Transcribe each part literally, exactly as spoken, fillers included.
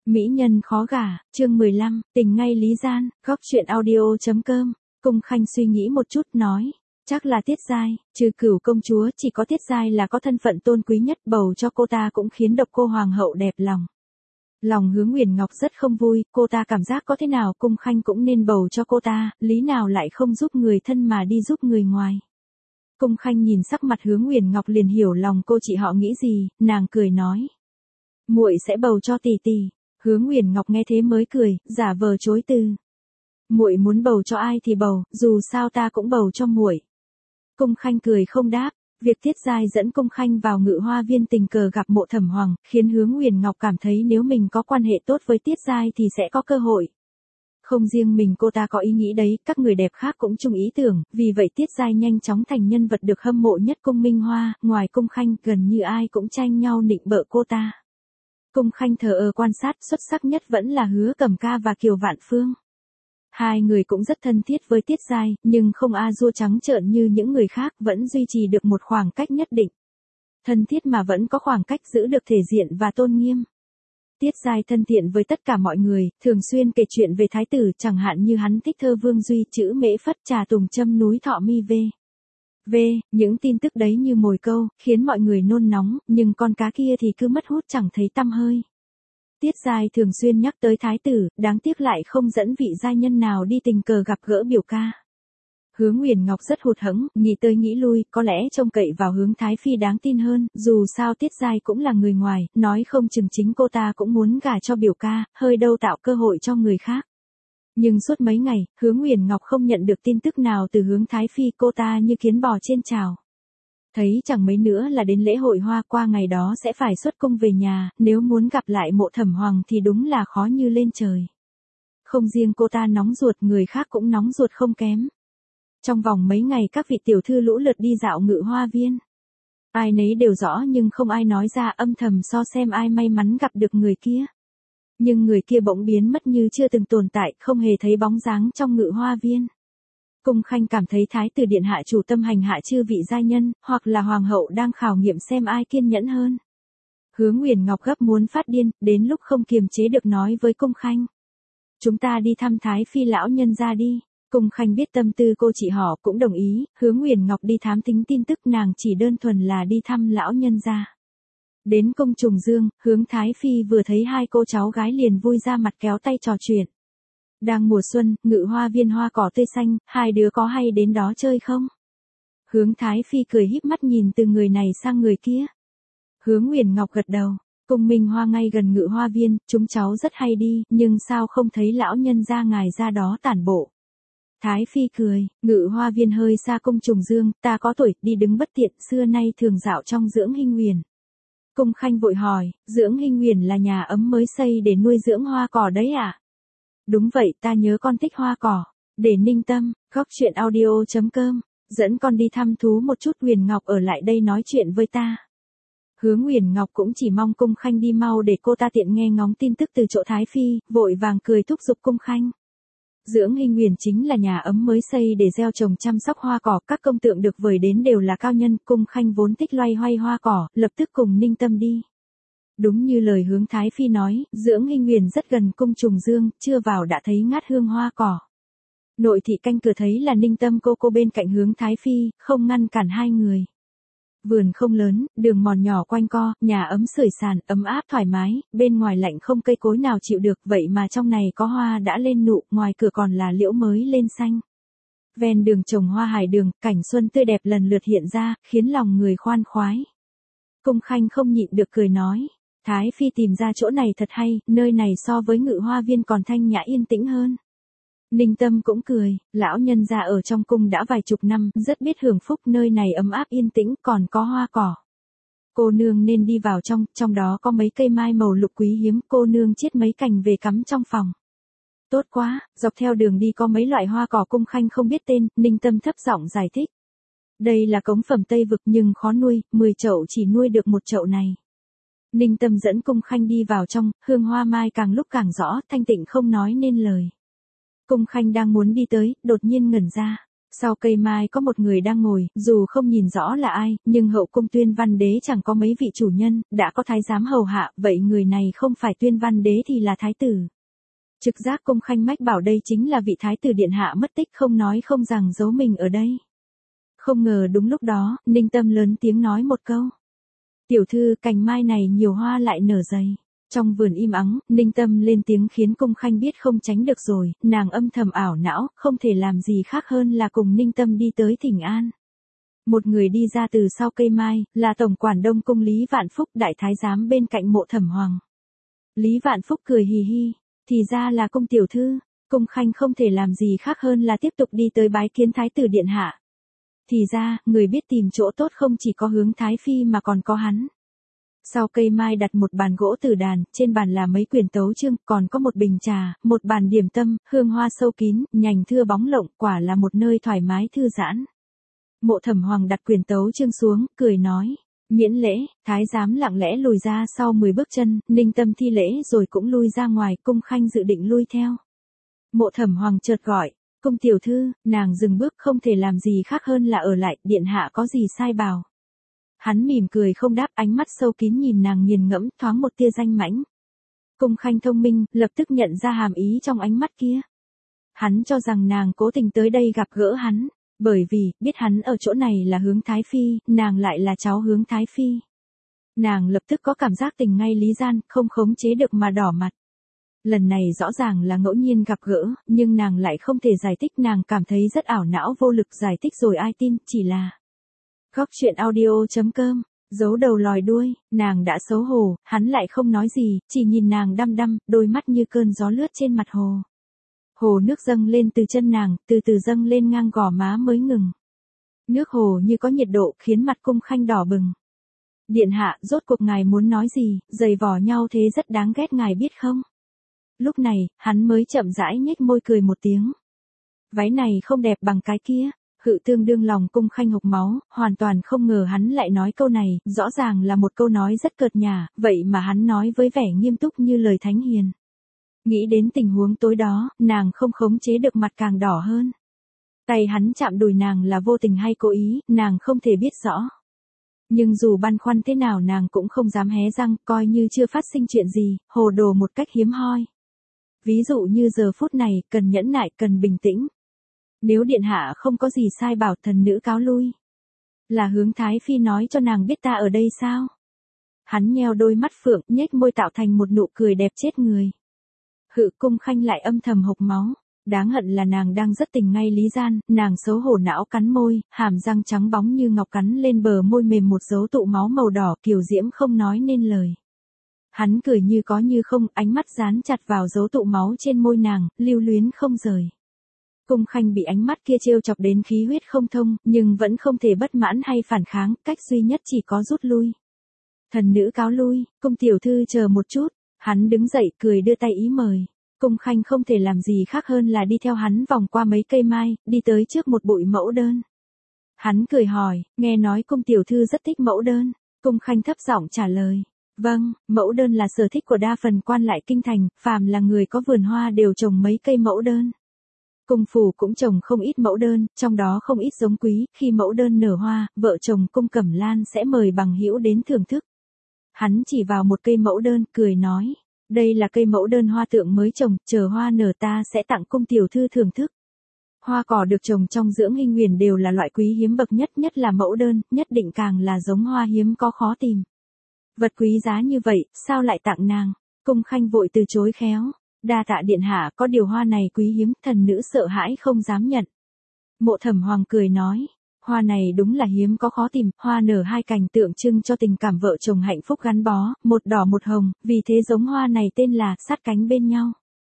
Mỹ nhân khó gả, chương mười lăm, tình ngay lý gian, góc truyện audio.com. Cung Khanh suy nghĩ một chút nói, chắc là Tiết Giai, trừ Cửu công chúa chỉ có Tiết Giai là có thân phận tôn quý nhất, bầu cho cô ta cũng khiến độc cô hoàng hậu đẹp lòng. Lòng Hứa Nguyền Ngọc rất không vui, cô ta cảm giác có thế nào Cung Khanh cũng nên bầu cho cô ta, lý nào lại không giúp người thân mà đi giúp người ngoài. Cung Khanh nhìn sắc mặt Hứa Nguyền Ngọc liền hiểu lòng cô chị họ nghĩ gì, nàng cười nói, muội sẽ bầu cho tỷ tỷ. Hứa Nguyền Ngọc nghe thế mới cười, giả vờ chối từ. Muội muốn bầu cho ai thì bầu, dù sao ta cũng bầu cho muội. Cung Khanh cười không đáp. Việc Tiết Giai dẫn Cung Khanh vào Ngự Hoa Viên tình cờ gặp Mộ Thẩm Hoàng, khiến Hứa Nguyền Ngọc cảm thấy nếu mình có quan hệ tốt với Tiết Giai thì sẽ có cơ hội. Không riêng mình cô ta có ý nghĩ đấy, các người đẹp khác cũng chung ý tưởng, vì vậy Tiết Giai nhanh chóng thành nhân vật được hâm mộ nhất Cung Minh Hoa, ngoài Cung Khanh gần như ai cũng tranh nhau nịnh bợ cô ta. Cung Khanh thờ ơ quan sát, xuất sắc nhất vẫn là Hứa Cẩm Ca và Kiều Vạn Phương. Hai người cũng rất thân thiết với Tiết Giai, nhưng không a dua trắng trợn như những người khác, vẫn duy trì được một khoảng cách nhất định. Thân thiết mà vẫn có khoảng cách, giữ được thể diện và tôn nghiêm. Tiết Giai thân thiện với tất cả mọi người, thường xuyên kể chuyện về thái tử, chẳng hạn như hắn thích thơ Vương Duy, chữ Mễ Phất, trà tùng châm núi Thọ Mi V. V, những tin tức đấy như mồi câu, khiến mọi người nôn nóng, nhưng con cá kia thì cứ mất hút chẳng thấy tăm hơi. Tiết Giai thường xuyên nhắc tới thái tử, đáng tiếc lại không dẫn vị giai nhân nào đi tình cờ gặp gỡ biểu ca. Hứa Nguyền Ngọc rất hụt hẫng, nghĩ tới nghĩ lui, có lẽ trông cậy vào Hướng Thái Phi đáng tin hơn, dù sao Tiết Giai cũng là người ngoài, nói không chừng chính cô ta cũng muốn gả cho biểu ca, hơi đâu tạo cơ hội cho người khác. Nhưng suốt mấy ngày, Hứa Nguyền Ngọc không nhận được tin tức nào từ Hướng Thái Phi, cô ta như kiến bò trên chảo. Thấy chẳng mấy nữa là đến lễ hội hoa, qua ngày đó sẽ phải xuất cung về nhà, nếu muốn gặp lại Mộ Thẩm Hoàng thì đúng là khó như lên trời. Không riêng cô ta nóng ruột, người khác cũng nóng ruột không kém. Trong vòng mấy ngày các vị tiểu thư lũ lượt đi dạo Ngự Hoa Viên. Ai nấy đều rõ nhưng không ai nói ra, âm thầm so xem ai may mắn gặp được người kia. Nhưng người kia bỗng biến mất như chưa từng tồn tại, không hề thấy bóng dáng trong Ngự Hoa Viên. Cung Khanh cảm thấy thái tử điện hạ chủ tâm hành hạ chư vị giai nhân, hoặc là hoàng hậu đang khảo nghiệm xem ai kiên nhẫn hơn. Hứa Nguyền Ngọc gấp muốn phát điên, đến lúc không kiềm chế được nói với Cung Khanh. Chúng ta đi thăm thái phi lão nhân ra đi. Cung Khanh biết tâm tư cô chị họ cũng đồng ý, Hứa Nguyền Ngọc đi thám thính tin tức, nàng chỉ đơn thuần là đi thăm lão nhân ra. Đến cung Trùng Dương, Hướng Thái Phi vừa thấy hai cô cháu gái liền vui ra mặt kéo tay trò chuyện. Đang mùa xuân, Ngự Hoa Viên hoa cỏ tươi xanh, hai đứa có hay đến đó chơi không? Hướng Thái Phi cười híp mắt nhìn từ người này sang người kia. Hứa Nguyền Ngọc gật đầu, cung Minh Hoa ngay gần Ngự Hoa Viên, chúng cháu rất hay đi, nhưng sao không thấy lão nhân gia ngài ra đó tản bộ? Thái Phi cười, Ngự Hoa Viên hơi xa cung Trùng Dương, ta có tuổi, đi đứng bất tiện, xưa nay thường dạo trong Dưỡng Hinh Huyền. Cung Khanh vội hỏi, Dưỡng Hinh Huyền là nhà ấm mới xây để nuôi dưỡng hoa cỏ đấy à? Đúng vậy, ta nhớ con thích hoa cỏ. Để ninh tâm, góc truyện audio.com, dẫn con đi thăm thú một chút. Nguyền Ngọc ở lại đây nói chuyện với ta. Hứa Nguyền Ngọc cũng chỉ mong Cung Khanh đi mau để cô ta tiện nghe ngóng tin tức từ chỗ Thái Phi, vội vàng cười thúc giục Cung Khanh. Dưỡng Hinh Huyền chính là nhà ấm mới xây để gieo trồng chăm sóc hoa cỏ, các công tượng được vời đến đều là cao nhân. Cung Khanh vốn thích loay hoay hoa cỏ, lập tức cùng ninh tâm đi. Đúng như lời Hướng Thái Phi nói, Dưỡng Hinh Huyền rất gần cung Trùng Dương, chưa vào đã thấy ngát hương hoa cỏ. Nội thị canh cửa thấy là ninh tâm cô cô bên cạnh Hướng Thái Phi, không ngăn cản hai người. Vườn không lớn, đường mòn nhỏ quanh co, nhà ấm sưởi sàn, ấm áp thoải mái, bên ngoài lạnh không cây cối nào chịu được, vậy mà trong này có hoa đã lên nụ, ngoài cửa còn là liễu mới lên xanh. Ven đường trồng hoa hải đường, cảnh xuân tươi đẹp lần lượt hiện ra, khiến lòng người khoan khoái. Cung Khanh không nhịn được cười nói. Thái Phi tìm ra chỗ này thật hay, nơi này so với Ngự Hoa Viên còn thanh nhã yên tĩnh hơn. Ninh Tâm cũng cười, lão nhân gia ở trong cung đã vài chục năm, rất biết hưởng phúc, nơi này ấm áp yên tĩnh, còn có hoa cỏ. Cô nương nên đi vào trong, trong đó có mấy cây mai màu lục quý hiếm, cô nương chiết mấy cành về cắm trong phòng. Tốt quá, dọc theo đường đi có mấy loại hoa cỏ Cung Khanh không biết tên, Ninh Tâm thấp giọng giải thích. Đây là cống phẩm Tây Vực nhưng khó nuôi, mười chậu chỉ nuôi được một chậu này. Ninh Tâm dẫn Cung Khanh đi vào trong, hương hoa mai càng lúc càng rõ, thanh tịnh không nói nên lời. Cung Khanh đang muốn đi tới, đột nhiên ngẩn ra. Sau cây mai có một người đang ngồi, dù không nhìn rõ là ai, nhưng hậu cung Tuyên Văn Đế chẳng có mấy vị chủ nhân, đã có thái giám hầu hạ, vậy người này không phải Tuyên Văn Đế thì là thái tử. Trực giác Cung Khanh mách bảo đây chính là vị thái tử điện hạ mất tích, không nói không rằng giấu mình ở đây. Không ngờ đúng lúc đó, Ninh Tâm lớn tiếng nói một câu. Tiểu thư, cành mai này nhiều hoa lại nở dày. Trong vườn im ắng, Ninh Tâm lên tiếng khiến Cung Khanh biết không tránh được rồi, nàng âm thầm ảo não, không thể làm gì khác hơn là cùng Ninh Tâm đi tới thỉnh an. Một người đi ra từ sau cây mai, là Tổng quản Đông Cung Lý Vạn Phúc, đại thái giám bên cạnh Mộ Thẩm Hoàng. Lý Vạn Phúc cười hì hì, thì ra là Cung tiểu thư. Cung Khanh không thể làm gì khác hơn là tiếp tục đi tới bái kiến thái tử điện hạ. Thì ra, người biết tìm chỗ tốt không chỉ có hướng thái phi mà còn có hắn. Sau cây mai đặt một bàn gỗ tử đàn, trên bàn là mấy quyển tấu chương, còn có một bình trà, một bàn điểm tâm, hương hoa sâu kín, nhành thưa bóng lộng, quả là một nơi thoải mái thư giãn. Mộ Thẩm Hoàng đặt quyển tấu chương xuống, cười nói, miễn lễ. Thái giám lặng lẽ lùi ra sau mười bước chân, Ninh Tâm thi lễ rồi cũng lui ra ngoài, Cung Khanh dự định lui theo. Mộ Thẩm Hoàng chợt gọi, Cung tiểu thư. Nàng dừng bước, không thể làm gì khác hơn là ở lại, điện hạ có gì sai bảo. Hắn mỉm cười không đáp, ánh mắt sâu kín nhìn nàng nghiền ngẫm, thoáng một tia danh mãnh. Cung Khanh thông minh, lập tức nhận ra hàm ý trong ánh mắt kia. Hắn cho rằng nàng cố tình tới đây gặp gỡ hắn, bởi vì, biết hắn ở chỗ này là hướng thái phi, nàng lại là cháu hướng thái phi. Nàng lập tức có cảm giác tình ngay lý gian, không khống chế được mà đỏ mặt. Lần này rõ ràng là ngẫu nhiên gặp gỡ, nhưng nàng lại không thể giải thích, nàng cảm thấy rất ảo não, vô lực giải thích rồi ai tin, chỉ là... Góc truyện audio chấm com, giấu đầu lòi đuôi, nàng đã xấu hổ, hắn lại không nói gì, chỉ nhìn nàng đăm đăm, đôi mắt như cơn gió lướt trên mặt hồ. Hồ nước dâng lên từ chân nàng, từ từ dâng lên ngang gò má mới ngừng. Nước hồ như có nhiệt độ, khiến mặt Cung Khanh đỏ bừng. Điện hạ, rốt cuộc ngài muốn nói gì, giày vò nhau thế rất đáng ghét, ngài biết không? Lúc này, hắn mới chậm rãi nhếch môi cười một tiếng. Váy này không đẹp bằng cái kia. Hự tương đương lòng Cung Khanh hộc máu, hoàn toàn không ngờ hắn lại nói câu này, rõ ràng là một câu nói rất cợt nhả, vậy mà hắn nói với vẻ nghiêm túc như lời thánh hiền. Nghĩ đến tình huống tối đó, nàng không khống chế được, mặt càng đỏ hơn. Tay hắn chạm đùi nàng là vô tình hay cố ý, nàng không thể biết rõ. Nhưng dù băn khoăn thế nào nàng cũng không dám hé răng, coi như chưa phát sinh chuyện gì, hồ đồ một cách hiếm hoi. Ví dụ như giờ phút này, cần nhẫn nại, cần bình tĩnh. Nếu điện hạ không có gì sai bảo, thần nữ cáo lui. Là hướng thái phi nói cho nàng biết ta ở đây sao? Hắn nheo đôi mắt phượng, nhếch môi tạo thành một nụ cười đẹp chết người. Hự Cung Khanh lại âm thầm hộc máu. Đáng hận là nàng đang rất tình ngay lý gian, nàng xấu hổ não cắn môi, hàm răng trắng bóng như ngọc cắn lên bờ môi mềm một dấu tụ máu màu đỏ, kiều diễm không nói nên lời. Hắn cười như có như không, ánh mắt dán chặt vào dấu tụ máu trên môi nàng, lưu luyến không rời. Cung Khanh bị ánh mắt kia trêu chọc đến khí huyết không thông, nhưng vẫn không thể bất mãn hay phản kháng, cách duy nhất chỉ có rút lui. Thần nữ cáo lui, Cung tiểu thư chờ một chút, hắn đứng dậy cười đưa tay ý mời. Cung Khanh không thể làm gì khác hơn là đi theo hắn vòng qua mấy cây mai, đi tới trước một bụi mẫu đơn. Hắn cười hỏi, nghe nói Cung tiểu thư rất thích mẫu đơn. Cung Khanh thấp giọng trả lời, vâng, mẫu đơn là sở thích của đa phần quan lại kinh thành, phàm là người có vườn hoa đều trồng mấy cây mẫu đơn. Cung phủ cũng trồng không ít mẫu đơn, trong đó không ít giống quý, khi mẫu đơn nở hoa, vợ chồng Cung Cẩm Lan sẽ mời bằng hữu đến thưởng thức. Hắn chỉ vào một cây mẫu đơn, cười nói, đây là cây mẫu đơn hoa tượng mới trồng, chờ hoa nở ta sẽ tặng Cung tiểu thư thưởng thức. Hoa cỏ được trồng trong dưỡng hình nguyền đều là loại quý hiếm bậc nhất, nhất là mẫu đơn, nhất định càng là giống hoa hiếm có khó tìm. Vật quý giá như vậy, sao lại tặng nàng? Cung Khanh vội từ chối khéo. Đa tạ điện hạ, có điều hoa này quý hiếm, thần nữ sợ hãi không dám nhận. Mộ Thẩm Hoàng cười nói, hoa này đúng là hiếm có khó tìm, hoa nở hai cành tượng trưng cho tình cảm vợ chồng hạnh phúc gắn bó, một đỏ một hồng, vì thế giống hoa này tên là sát cánh bên nhau.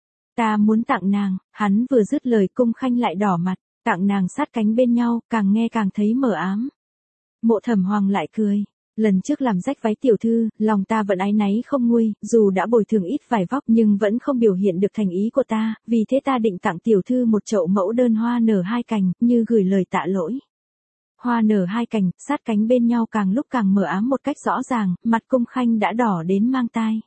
Ta muốn tặng nàng. Hắn vừa dứt lời Cung Khanh lại đỏ mặt, tặng nàng sát cánh bên nhau, càng nghe càng thấy mờ ám. Mộ Thẩm Hoàng lại cười. Lần trước làm rách váy tiểu thư, lòng ta vẫn áy náy không nguôi, dù đã bồi thường ít vải vóc nhưng vẫn không biểu hiện được thành ý của ta, vì thế ta định tặng tiểu thư một chậu mẫu đơn hoa nở hai cành, như gửi lời tạ lỗi. Hoa nở hai cành, sát cánh bên nhau càng lúc càng mờ ám một cách rõ ràng, mặt Cung Khanh đã đỏ đến mang tai.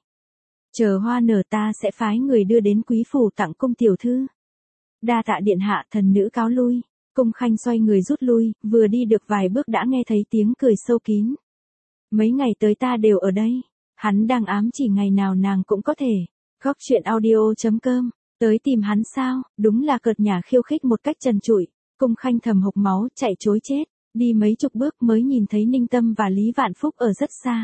Chờ hoa nở ta sẽ phái người đưa đến quý phủ tặng Cung tiểu thư. Đa tạ điện hạ, thần nữ cáo lui. Cung Khanh xoay người rút lui, vừa đi được vài bước đã nghe thấy tiếng cười sâu kín. Mấy ngày tới ta đều ở đây. Hắn đang ám chỉ ngày nào nàng cũng có thể. Góc chuyện audio chấm com. Tới tìm hắn sao, đúng là cợt nhả khiêu khích một cách trần trụi. Cung Khanh thầm hộc máu, chạy trối chết. Đi mấy chục bước mới nhìn thấy Ninh Tâm và Lý Vạn Phúc ở rất xa.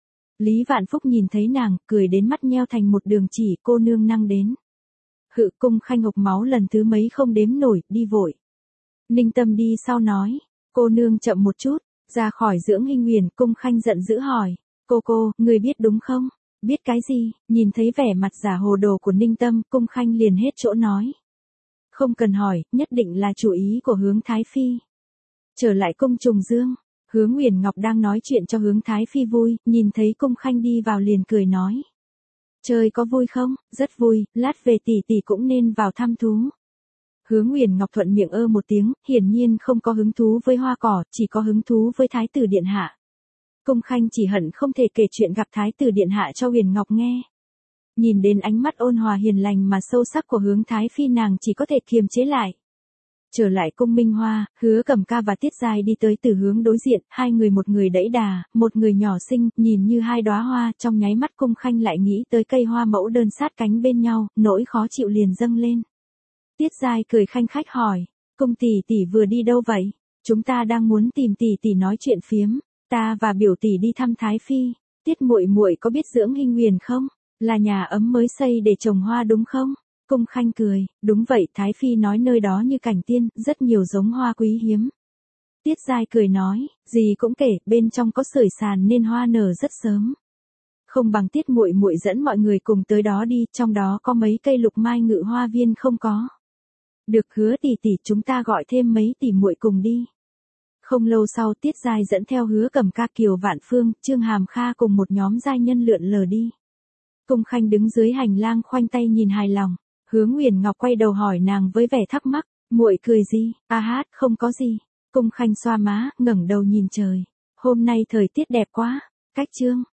Lý Vạn Phúc nhìn thấy nàng, cười đến mắt nheo thành một đường chỉ, cô nương năng đến. Hự, Cung Khanh hộc máu lần thứ mấy không đếm nổi, đi vội. Ninh Tâm đi sau nói, cô nương chậm một chút, ra khỏi dưỡng hinh huyền. Cung Khanh giận dữ hỏi, cô cô, người biết đúng không? Biết cái gì? Nhìn thấy vẻ mặt giả hồ đồ của Ninh Tâm, Cung Khanh liền hết chỗ nói. Không cần hỏi, nhất định là chủ ý của Hướng Thái Phi. Trở lại cung Trùng Dương, Hướng Nguyền Ngọc đang nói chuyện cho Hướng Thái Phi vui, nhìn thấy Cung Khanh đi vào liền cười nói. Chơi có vui không? Rất vui, lát về tỷ tỷ cũng nên vào thăm thú. Hướng Nguyền Ngọc thuận miệng ơ một tiếng, hiển nhiên không có hứng thú với hoa cỏ, chỉ có hứng thú với Thái tử Điện Hạ. Cung Khanh chỉ hận không thể kể chuyện gặp Thái tử Điện Hạ cho Huyền Ngọc nghe. Nhìn đến ánh mắt ôn hòa hiền lành mà sâu sắc của Hướng Thái Phi nàng chỉ có thể kiềm chế lại. Trở lại cung Minh Hoa, Hứa Cẩm Ca và Tiết Giai đi tới từ hướng đối diện, hai người một người đẩy đà, một người nhỏ xinh, nhìn như hai đóa hoa, trong nháy mắt Cung Khanh lại nghĩ tới cây hoa mẫu đơn sát cánh bên nhau, nỗi khó chịu liền dâng lên. Tiết Giai cười khanh khách hỏi, Cung tỷ tỷ vừa đi đâu vậy? Chúng ta đang muốn tìm tỷ tỷ nói chuyện phiếm, ta và biểu tỷ đi thăm Thái Phi. Tiết muội muội có biết dưỡng hinh huyền không? Là nhà ấm mới xây để trồng hoa đúng không? Cung Khanh cười, đúng vậy, Thái Phi nói nơi đó như cảnh tiên, rất nhiều giống hoa quý hiếm. Tiết Giai cười nói, gì cũng kể, bên trong có sưởi sàn nên hoa nở rất sớm. Không bằng Tiết muội muội dẫn mọi người cùng tới đó đi, trong đó có mấy cây lục mai ngự hoa viên không có. Được, Hứa tỷ tỷ, chúng ta gọi thêm mấy tỷ muội cùng đi. Không lâu sau, Tiết Giai dẫn theo Hứa Cẩm Ca, Kiều Vạn Phương, Trương Hàm Kha cùng một nhóm giai nhân lượn lờ đi. Cung Khanh đứng dưới hành lang khoanh tay nhìn hài lòng. Hứa Nguyền Ngọc quay đầu hỏi nàng với vẻ thắc mắc, muội cười gì? A hát, không có gì. Cung Khanh xoa má, ngẩng đầu nhìn trời. Hôm nay thời tiết đẹp quá. Cách chương